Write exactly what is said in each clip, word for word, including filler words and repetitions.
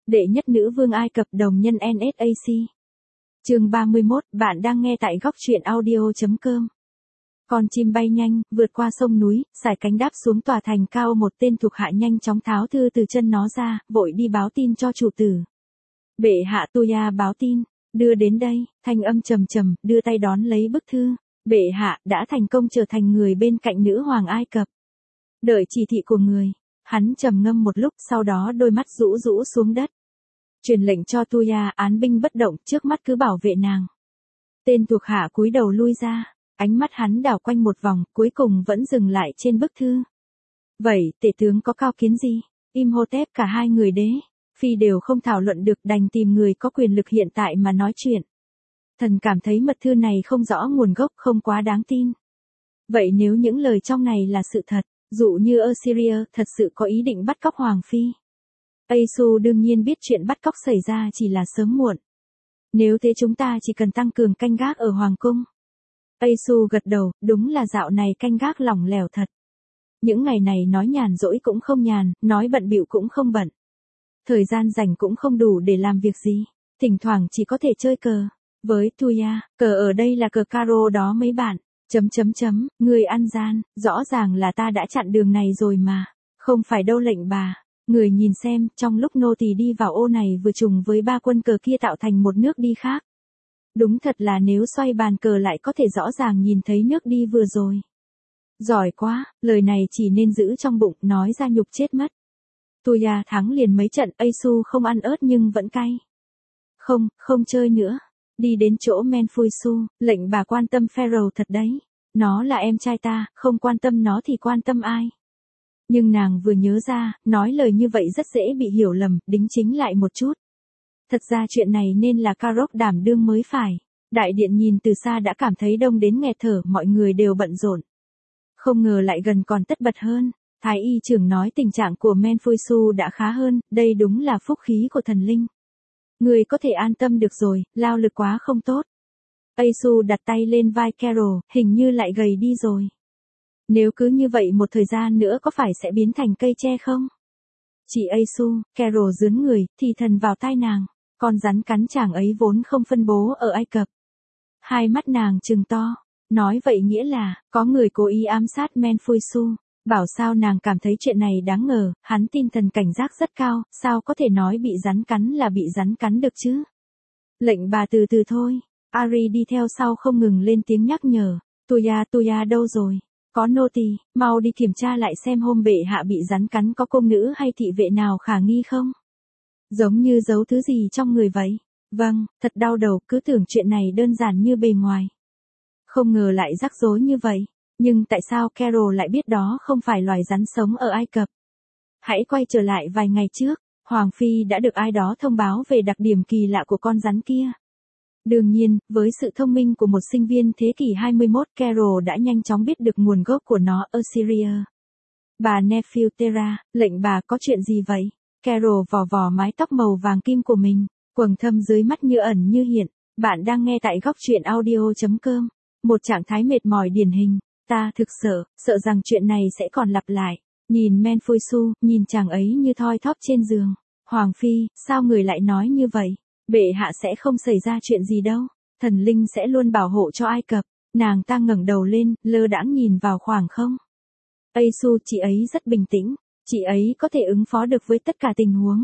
Đệ nhất nữ vương Ai Cập đồng nhân en ét a xê. Chương ba mươi mốt, bạn đang nghe tại góc truyện audio chấm com. Con chim bay nhanh, vượt qua sông núi, sải cánh đáp xuống tòa thành cao, một tên thuộc hạ nhanh chóng tháo thư từ chân nó ra, vội đi báo tin cho chủ tử. Bệ hạ, Tuya báo tin, đưa đến đây, thanh âm trầm trầm, đưa tay đón lấy bức thư. Bệ hạ, đã thành công trở thành người bên cạnh nữ hoàng Ai Cập. Đợi chỉ thị của người. Hắn trầm ngâm một lúc, sau đó đôi mắt rũ rũ xuống đất. Truyền lệnh cho Tuya, án binh bất động, trước mắt cứ bảo vệ nàng. Tên thuộc hạ cúi đầu lui ra, ánh mắt hắn đảo quanh một vòng, cuối cùng vẫn dừng lại trên bức thư. Vậy, tể tướng có cao kiến gì? Imhotep, cả hai người đế, phi đều không thảo luận được, đành tìm người có quyền lực hiện tại mà nói chuyện. Thần cảm thấy mật thư này không rõ nguồn gốc, không quá đáng tin. Vậy nếu những lời trong này là sự thật, dụ như Assyria thật sự có ý định bắt cóc Hoàng Phi. Asu đương nhiên biết chuyện bắt cóc xảy ra chỉ là sớm muộn. Nếu thế chúng ta chỉ cần tăng cường canh gác ở Hoàng Cung. Asu gật đầu, đúng là dạo này canh gác lỏng lẻo thật. Những ngày này nói nhàn rỗi cũng không nhàn, nói bận bịu cũng không bận. Thời gian rảnh cũng không đủ để làm việc gì, thỉnh thoảng chỉ có thể chơi cờ. Với Tuya, cờ ở đây là cờ caro đó mấy bạn. Chấm chấm chấm, người ăn gian, rõ ràng là ta đã chặn đường này rồi mà. Không phải đâu lệnh bà. Người nhìn xem, trong lúc nô tỳ đi vào ô này vừa trùng với ba quân cờ kia tạo thành một nước đi khác. Đúng thật là nếu xoay bàn cờ lại có thể rõ ràng nhìn thấy nước đi vừa rồi. Giỏi quá, lời này chỉ nên giữ trong bụng, nói ra nhục chết mất. Tuya thắng liền mấy trận, Asu không ăn ớt nhưng vẫn cay. Không, không chơi nữa. Đi đến chỗ Menfuisu, lệnh bà quan tâm Pharaoh thật đấy. Nó là em trai ta, không quan tâm nó thì quan tâm ai. Nhưng nàng vừa nhớ ra, nói lời như vậy rất dễ bị hiểu lầm, đính chính lại một chút. Thật ra chuyện này nên là Karok đảm đương mới phải. Đại điện nhìn từ xa đã cảm thấy đông đến nghẹt thở, mọi người đều bận rộn. Không ngờ lại gần còn tất bật hơn. Thái y trưởng nói tình trạng của Menfuisu đã khá hơn, đây đúng là phúc khí của thần linh. Người có thể an tâm được rồi, lao lực quá không tốt. Asu đặt tay lên vai Carol, hình như lại gầy đi rồi. Nếu cứ như vậy một thời gian nữa có phải sẽ biến thành cây tre không? Chị Asu, Carol dướn người, thì thần vào tai nàng. Con rắn cắn chàng ấy vốn không phân bố ở Ai Cập. Hai mắt nàng trừng to. Nói vậy nghĩa là, có người cố ý ám sát Menfuisu. Bảo sao nàng cảm thấy chuyện này đáng ngờ, hắn tin thần cảnh giác rất cao, sao có thể nói bị rắn cắn là bị rắn cắn được chứ? Lệnh bà từ từ thôi. Ari đi theo sau không ngừng lên tiếng nhắc nhở. Tuya, Tuya đâu rồi? Có nô tỳ, mau đi kiểm tra lại xem hôm bệ hạ bị rắn cắn có công nữ hay thị vệ nào khả nghi không? Giống như giấu thứ gì trong người vậy? Vâng, thật đau đầu, cứ tưởng chuyện này đơn giản như bề ngoài. Không ngờ lại rắc rối như vậy. Nhưng tại sao Carol lại biết đó không phải loài rắn sống ở Ai Cập? Hãy quay trở lại vài ngày trước, Hoàng Phi đã được ai đó thông báo về đặc điểm kỳ lạ của con rắn kia. Đương nhiên, với sự thông minh của một sinh viên thế kỷ hai mươi mốt, Carol đã nhanh chóng biết được nguồn gốc của nó, Assyria. Bà Nefertera, lệnh bà có chuyện gì vậy? Carol vò vò mái tóc màu vàng kim của mình, quầng thâm dưới mắt như ẩn như hiện. Bạn đang nghe tại góc truyện audio chấm com. Một trạng thái mệt mỏi điển hình. Ta thực sợ, sợ rằng chuyện này sẽ còn lặp lại. Nhìn Menfuisu, nhìn chàng ấy như thoi thóp trên giường. Hoàng Phi, sao người lại nói như vậy? Bệ hạ sẽ không xảy ra chuyện gì đâu. Thần linh sẽ luôn bảo hộ cho Ai Cập. Nàng ta ngẩng đầu lên, lơ đãng nhìn vào khoảng không. Asu, chị ấy rất bình tĩnh. Chị ấy có thể ứng phó được với tất cả tình huống.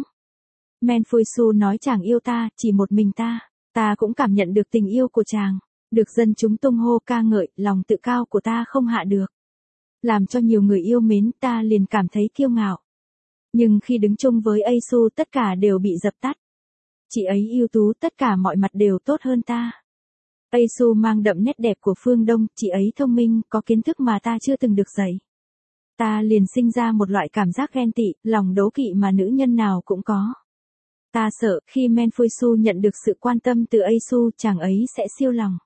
Menfuisu nói chàng yêu ta, chỉ một mình ta. Ta cũng cảm nhận được tình yêu của chàng. Được dân chúng tung hô ca ngợi, lòng tự cao của ta không hạ được. Làm cho nhiều người yêu mến, ta liền cảm thấy kiêu ngạo. Nhưng khi đứng chung với Asu tất cả đều bị dập tắt. Chị ấy ưu tú, tất cả mọi mặt đều tốt hơn ta. Asu mang đậm nét đẹp của phương Đông, chị ấy thông minh, có kiến thức mà ta chưa từng được dạy. Ta liền sinh ra một loại cảm giác ghen tị, lòng đố kỵ mà nữ nhân nào cũng có. Ta sợ, khi Menfuisu nhận được sự quan tâm từ Asu, chàng ấy sẽ siêu lòng.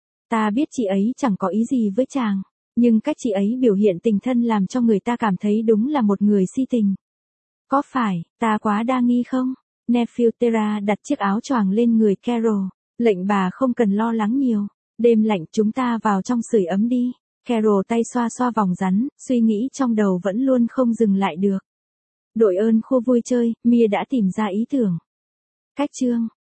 Ta biết chị ấy chẳng có ý gì với chàng, nhưng cách chị ấy biểu hiện tình thân làm cho người ta cảm thấy đúng là một người si tình. Có phải, ta quá đa nghi không? Nefertera đặt chiếc áo choàng lên người Carol, lệnh bà không cần lo lắng nhiều. Đêm lạnh, chúng ta vào trong sưởi ấm đi. Carol tay xoa xoa vòng rắn, suy nghĩ trong đầu vẫn luôn không dừng lại được. Đội ơn khu vui chơi, Mia đã tìm ra ý tưởng. Cách chương